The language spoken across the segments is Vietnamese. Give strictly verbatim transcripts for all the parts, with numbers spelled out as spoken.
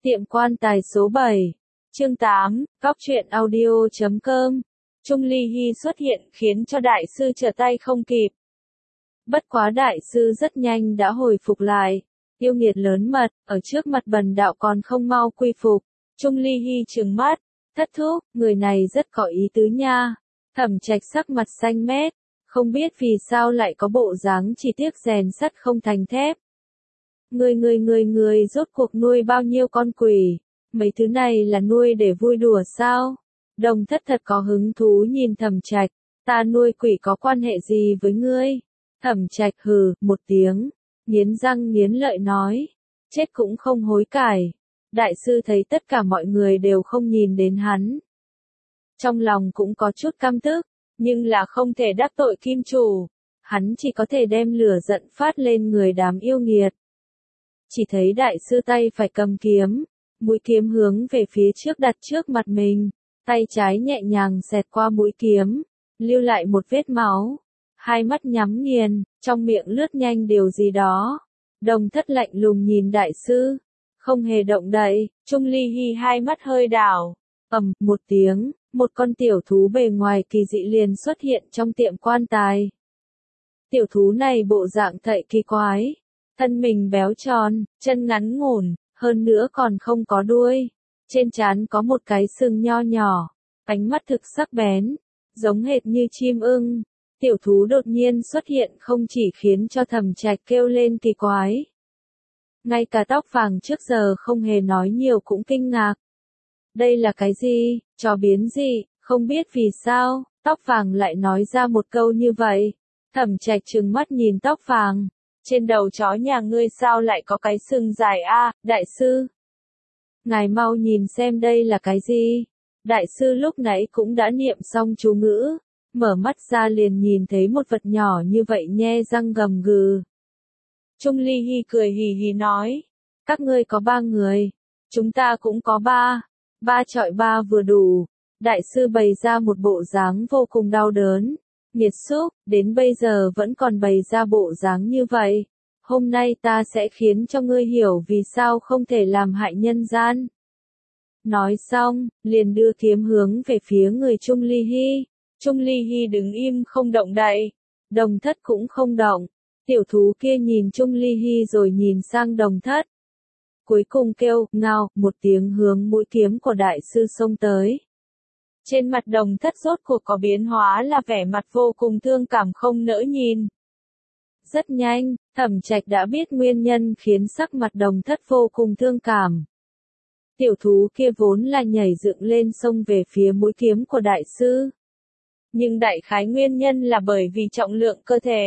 Tiệm quan tài số bảy, chương tám, góc truyện audio chấm com. Chung Ly Hi xuất hiện khiến cho đại sư trở tay không kịp. Bất quá đại sư rất nhanh đã hồi phục lại. Yêu nghiệt lớn mật, ở trước mặt bần đạo còn không mau quy phục. Chung Ly Hi trừng mắt, thất thúc, người này rất có ý tứ nha. Thẩm Trạch sắc mặt xanh mét, không biết vì sao lại có bộ dáng chỉ tiếc rèn sắt không thành thép. Người người người người rốt cuộc nuôi bao nhiêu con quỷ, mấy thứ này là nuôi để vui đùa sao? Đồng Thất thật có hứng thú nhìn Thẩm Trạch, ta nuôi quỷ có quan hệ gì với ngươi? Thẩm Trạch hừ, một tiếng, nghiến răng nghiến lợi nói, chết cũng không hối cải. Đại sư thấy tất cả mọi người đều không nhìn đến hắn. Trong lòng cũng có chút căm tức, nhưng là không thể đắc tội kim chủ. Hắn chỉ có thể đem lửa giận phát lên người đám yêu nghiệt. Chỉ thấy đại sư tay phải cầm kiếm, mũi kiếm hướng về phía trước đặt trước mặt mình, tay trái nhẹ nhàng xẹt qua mũi kiếm, lưu lại một vết máu, hai mắt nhắm nghiền, trong miệng lướt nhanh điều gì đó. Đồng Thất lạnh lùng nhìn đại sư, không hề động đậy. Chung Ly Hi hai mắt hơi đảo, ầm, một tiếng, một con tiểu thú bề ngoài kỳ dị liền xuất hiện trong tiệm quan tài. Tiểu thú này bộ dạng thậy kỳ quái, thân mình béo tròn, chân ngắn ngủn, hơn nữa còn không có đuôi. Trên trán có một cái sừng nho nhỏ, ánh mắt thực sắc bén, giống hệt như chim ưng. Tiểu thú đột nhiên xuất hiện không chỉ khiến cho Thẩm Trạch kêu lên kỳ quái. Ngay cả tóc vàng trước giờ không hề nói nhiều cũng kinh ngạc. Đây là cái gì, trò biến gì, không biết vì sao, tóc vàng lại nói ra một câu như vậy. Thẩm Trạch trừng mắt nhìn tóc vàng. Trên đầu chó nhà ngươi sao lại có cái sừng dài a, đại sư? Ngài mau nhìn xem đây là cái gì? Đại sư lúc nãy cũng đã niệm xong chú ngữ, mở mắt ra liền nhìn thấy một vật nhỏ như vậy nhe răng gầm gừ. Chung Ly Hi cười hì hì nói, các ngươi có ba người, chúng ta cũng có ba, ba chọi ba vừa đủ. Đại sư bày ra một bộ dáng vô cùng đau đớn. Nghiệt xúc, đến bây giờ vẫn còn bày ra bộ dáng như vậy. Hôm nay ta sẽ khiến cho ngươi hiểu vì sao không thể làm hại nhân gian. Nói xong, liền đưa kiếm hướng về phía người Chung Ly Hi. Chung Ly Hi đứng im không động đậy. Đồng Thất cũng không động. Tiểu thú kia nhìn Chung Ly Hi rồi nhìn sang Đồng Thất. Cuối cùng kêu, ngao, một tiếng hướng mũi kiếm của đại sư xông tới. Trên mặt Đồng Thất rốt cuộc có biến hóa là vẻ mặt vô cùng thương cảm không nỡ nhìn. Rất nhanh, Thẩm Trạch đã biết nguyên nhân khiến sắc mặt Đồng Thất vô cùng thương cảm. Tiểu thú kia vốn là nhảy dựng lên xông về phía mũi kiếm của đại sư. Nhưng đại khái nguyên nhân là bởi vì trọng lượng cơ thể.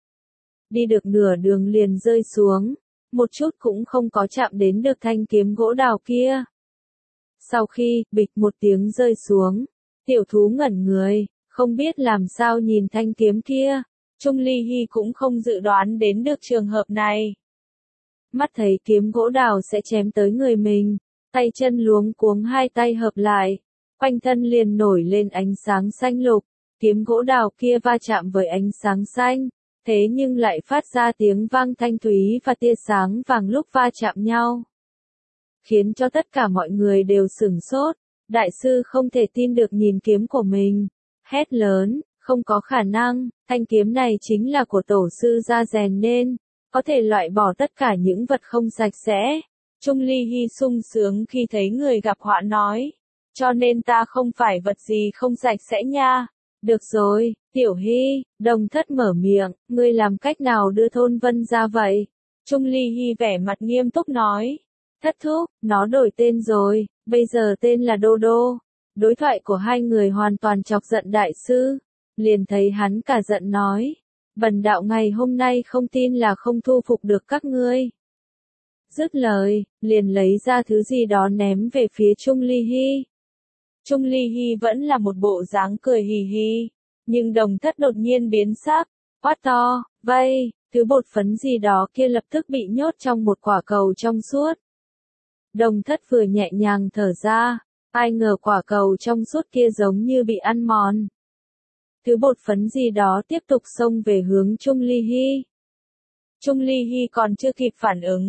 Đi được nửa đường liền rơi xuống, một chút cũng không có chạm đến được thanh kiếm gỗ đào kia. Sau khi, bịch một tiếng rơi xuống, tiểu thú ngẩn người, không biết làm sao nhìn thanh kiếm kia. Chung Ly Hi cũng không dự đoán đến được trường hợp này. Mắt thấy kiếm gỗ đào sẽ chém tới người mình, tay chân luống cuống hai tay hợp lại, quanh thân liền nổi lên ánh sáng xanh lục. Kiếm gỗ đào kia va chạm với ánh sáng xanh, thế nhưng lại phát ra tiếng vang thanh thúy và tia sáng vàng lúc va chạm nhau. Khiến cho tất cả mọi người đều sửng sốt, đại sư không thể tin được nhìn kiếm của mình, hét lớn, không có khả năng, thanh kiếm này chính là của tổ sư ra rèn nên, có thể loại bỏ tất cả những vật không sạch sẽ. Chung Ly Hi sung sướng khi thấy người gặp họa nói, cho nên ta không phải vật gì không sạch sẽ nha. Được rồi, Tiểu Hi, Đồng Thất mở miệng, ngươi làm cách nào đưa thôn Vân ra vậy? Chung Ly Hi vẻ mặt nghiêm túc nói. Thất thúc, nó đổi tên rồi, bây giờ tên là Đô Đô. Đối thoại của hai người hoàn toàn chọc giận đại sư. Liền thấy hắn cả giận nói. Bần đạo ngày hôm nay không tin là không thu phục được các ngươi. Dứt lời, liền lấy ra thứ gì đó ném về phía Chung Ly Hi. Chung Ly Hi vẫn là một bộ dáng cười hì hì. Nhưng Đồng Thất đột nhiên biến sắc, quát to, vây, thứ bột phấn gì đó kia lập tức bị nhốt trong một quả cầu trong suốt. Đồng Thất vừa nhẹ nhàng thở ra, ai ngờ quả cầu trong suốt kia giống như bị ăn mòn. Thứ bột phấn gì đó tiếp tục xông về hướng Chung Ly Hi. Chung Ly Hi còn chưa kịp phản ứng,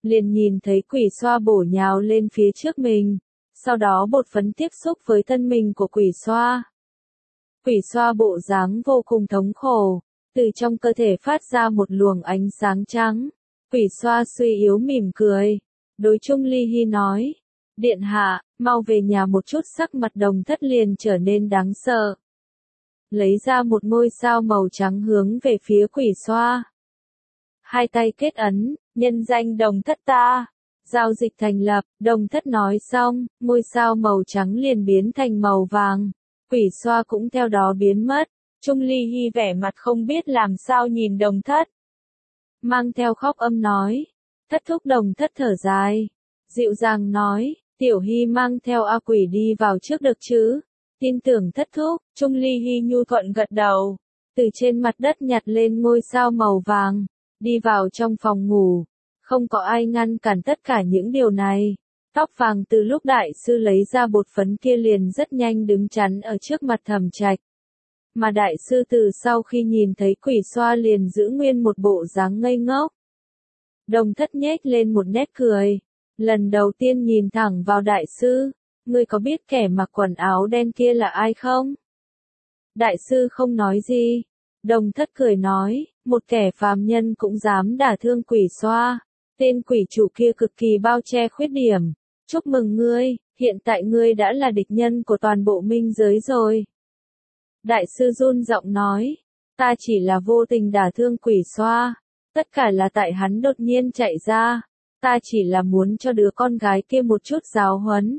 liền nhìn thấy quỷ xoa bổ nhào lên phía trước mình, sau đó bột phấn tiếp xúc với thân mình của quỷ xoa. Quỷ xoa bộ dáng vô cùng thống khổ, từ trong cơ thể phát ra một luồng ánh sáng trắng. Quỷ xoa suy yếu mỉm cười, đối Chung Ly Hi nói, điện hạ, mau về nhà một chút. Sắc mặt Đồng Thất liền trở nên đáng sợ. Lấy ra một ngôi sao màu trắng hướng về phía quỷ xoa. Hai tay kết ấn, nhân danh Đồng Thất ta. Giao dịch thành lập, Đồng Thất nói xong, ngôi sao màu trắng liền biến thành màu vàng. Quỷ xoa cũng theo đó biến mất. Chung Ly Hi vẻ mặt không biết làm sao nhìn Đồng Thất. Mang theo khóc âm nói. Thất thúc. Đồng Thất thở dài. Dịu dàng nói, Tiểu Hi mang theo A quỷ đi vào trước được chứ? Tin tưởng thất thúc. Chung Ly Hi nhu thuận gật đầu. Từ trên mặt đất nhặt lên ngôi sao màu vàng. Đi vào trong phòng ngủ. Không có ai ngăn cản tất cả những điều này. Tóc vàng từ lúc đại sư lấy ra bột phấn kia liền rất nhanh đứng chắn ở trước mặt Thẩm Trạch. Mà đại sư từ sau khi nhìn thấy quỷ xoa liền giữ nguyên một bộ dáng ngây ngốc. Đồng Thất nhếch lên một nét cười. Lần đầu tiên nhìn thẳng vào đại sư. Ngươi có biết kẻ mặc quần áo đen kia là ai không? Đại sư không nói gì. Đồng Thất cười nói, một kẻ phàm nhân cũng dám đả thương quỷ xoa. Tên quỷ chủ kia cực kỳ bao che khuyết điểm. Chúc mừng ngươi, hiện tại ngươi đã là địch nhân của toàn bộ minh giới rồi. Đại sư run giọng nói, ta chỉ là vô tình đả thương quỷ xoa. Tất cả là tại hắn đột nhiên chạy ra. Ta chỉ là muốn cho đứa con gái kia một chút giáo huấn.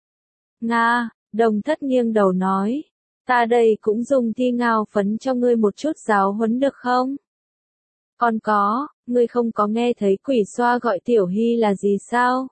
Nga, Đồng Thất nghiêng đầu nói, ta đây cũng dùng thi ngao phấn cho ngươi một chút giáo huấn được không? Còn có, ngươi không có nghe thấy quỷ xoa gọi Tiểu Hi là gì sao?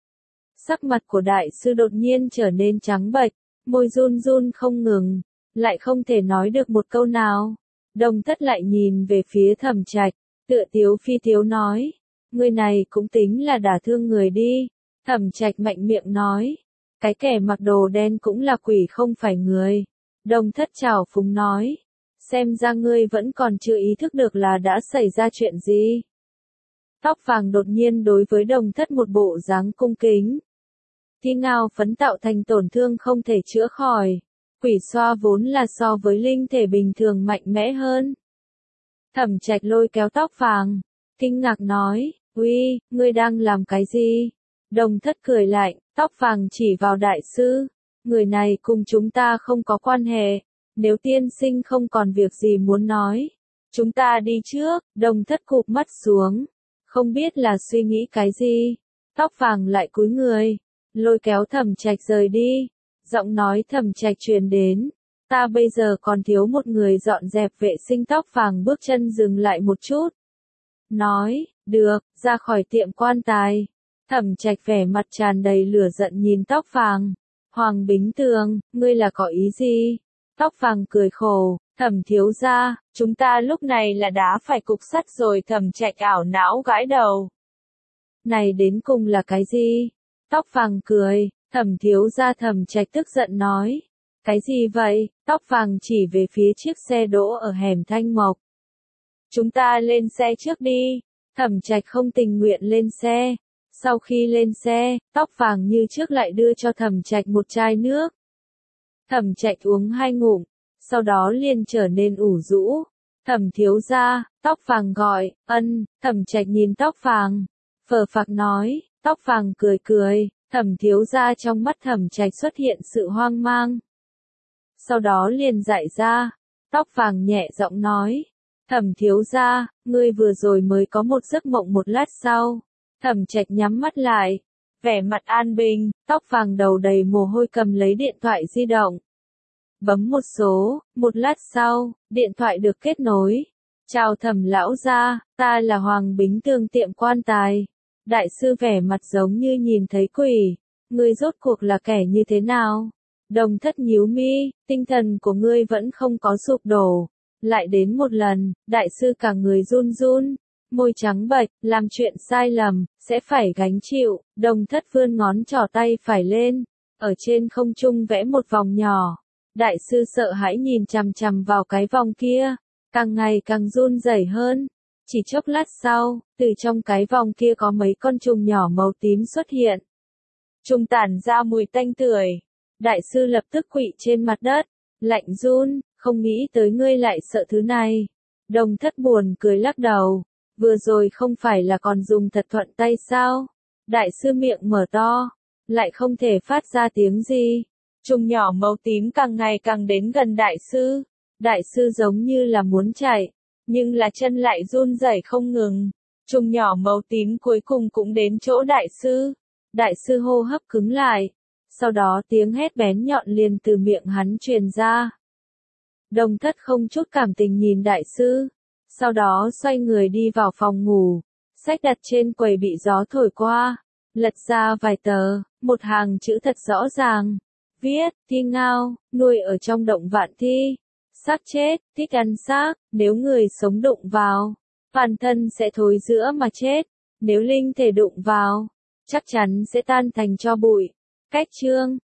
Sắc mặt của đại sư đột nhiên trở nên trắng bệch, môi run run không ngừng, lại không thể nói được một câu nào. Đồng Thất lại nhìn về phía Thẩm Trạch, tựa tiếu phi tiếu nói, người này cũng tính là đả thương người đi. Thẩm Trạch mạnh miệng nói, cái kẻ mặc đồ đen cũng là quỷ không phải người. Đồng Thất trào phúng nói, xem ra ngươi vẫn còn chưa ý thức được là đã xảy ra chuyện gì. Tóc vàng đột nhiên đối với Đồng Thất một bộ dáng cung kính. Thi ngao phấn tạo thành tổn thương không thể chữa khỏi. Quỷ xoa vốn là so với linh thể bình thường mạnh mẽ hơn. Thẩm Trạch lôi kéo tóc vàng, kinh ngạc nói, uy, ngươi đang làm cái gì? Đồng Thất cười lạnh, tóc vàng chỉ vào đại sư, người này cùng chúng ta không có quan hệ, nếu tiên sinh không còn việc gì muốn nói, chúng ta đi trước. Đồng Thất cụp mắt xuống, không biết là suy nghĩ cái gì, tóc vàng lại cúi người, lôi kéo Thẩm Trạch rời đi, giọng nói Thẩm Trạch truyền đến, ta bây giờ còn thiếu một người dọn dẹp vệ sinh. Tóc vàng bước chân dừng lại một chút, nói, được, ra khỏi tiệm quan tài. Thẩm Trạch vẻ mặt tràn đầy lửa giận nhìn tóc vàng. Hoàng Bính Tường, ngươi là có ý gì? Tóc vàng cười khổ, Thẩm thiếu gia, chúng ta lúc này là đá phải cục sắt rồi. Thẩm Trạch ảo não gãi đầu. Này đến cùng là cái gì? Tóc vàng cười, Thẩm thiếu gia. Thẩm Trạch tức giận nói, cái gì vậy? Tóc vàng chỉ về phía chiếc xe đỗ ở hẻm Thanh Mộc. Chúng ta lên xe trước đi. Thẩm Trạch không tình nguyện lên xe. Sau khi lên xe, tóc vàng như trước lại đưa cho Thẩm Trạch một chai nước. Thẩm Trạch uống hai ngụm, sau đó liền trở nên ủ rũ. Thẩm thiếu gia, tóc vàng gọi, ân. Thẩm Trạch nhìn tóc vàng, phờ phạc nói, tóc vàng cười cười, Thẩm thiếu gia. Trong mắt Thẩm Trạch xuất hiện sự hoang mang. Sau đó liền dại ra, tóc vàng nhẹ giọng nói, Thẩm thiếu gia, ngươi vừa rồi mới có một giấc mộng một lát sau. Thẩm Trạch nhắm mắt lại, vẻ mặt an bình, tóc vàng đầu đầy mồ hôi cầm lấy điện thoại di động. Bấm một số, một lát sau, điện thoại được kết nối. Chào Thẩm lão gia, ta là Hoàng Bính Tường tiệm quan tài. Đại sư vẻ mặt giống như nhìn thấy quỷ, ngươi rốt cuộc là kẻ như thế nào? Đồng Thất nhíu mi, tinh thần của ngươi vẫn không có sụp đổ. Lại đến một lần, đại sư cả người run run. Môi trắng bệch, làm chuyện sai lầm, sẽ phải gánh chịu. Đồng Thất vươn ngón trỏ tay phải lên, ở trên không trung vẽ một vòng nhỏ. Đại sư sợ hãi nhìn chằm chằm vào cái vòng kia, càng ngày càng run rẩy hơn. Chỉ chốc lát sau, từ trong cái vòng kia có mấy con trùng nhỏ màu tím xuất hiện. Trùng tản ra mùi tanh tưởi. Đại sư lập tức quỵ trên mặt đất, lạnh run, không nghĩ tới ngươi lại sợ thứ này. Đồng Thất buồn cười lắc đầu, vừa rồi không phải là còn dùng thật thuận tay sao? Đại sư miệng mở to, lại không thể phát ra tiếng gì. Trùng nhỏ màu tím càng ngày càng đến gần đại sư. Đại sư giống như là muốn chạy, nhưng là chân lại run rẩy không ngừng. Trùng nhỏ màu tím cuối cùng cũng đến chỗ đại sư. Đại sư hô hấp cứng lại. Sau đó tiếng hét bén nhọn liền từ miệng hắn truyền ra. Đồng Thất không chút cảm tình nhìn đại sư. Sau đó xoay người đi vào phòng ngủ. Sách đặt trên quầy bị gió thổi qua. Lật ra vài tờ, một hàng chữ thật rõ ràng. Viết, thi ngao, nuôi ở trong động vạn thi. Xác chết, thích ăn xác, nếu người sống đụng vào, bản thân sẽ thối rữa mà chết. Nếu linh thể đụng vào, chắc chắn sẽ tan thành tro bụi. Cách chương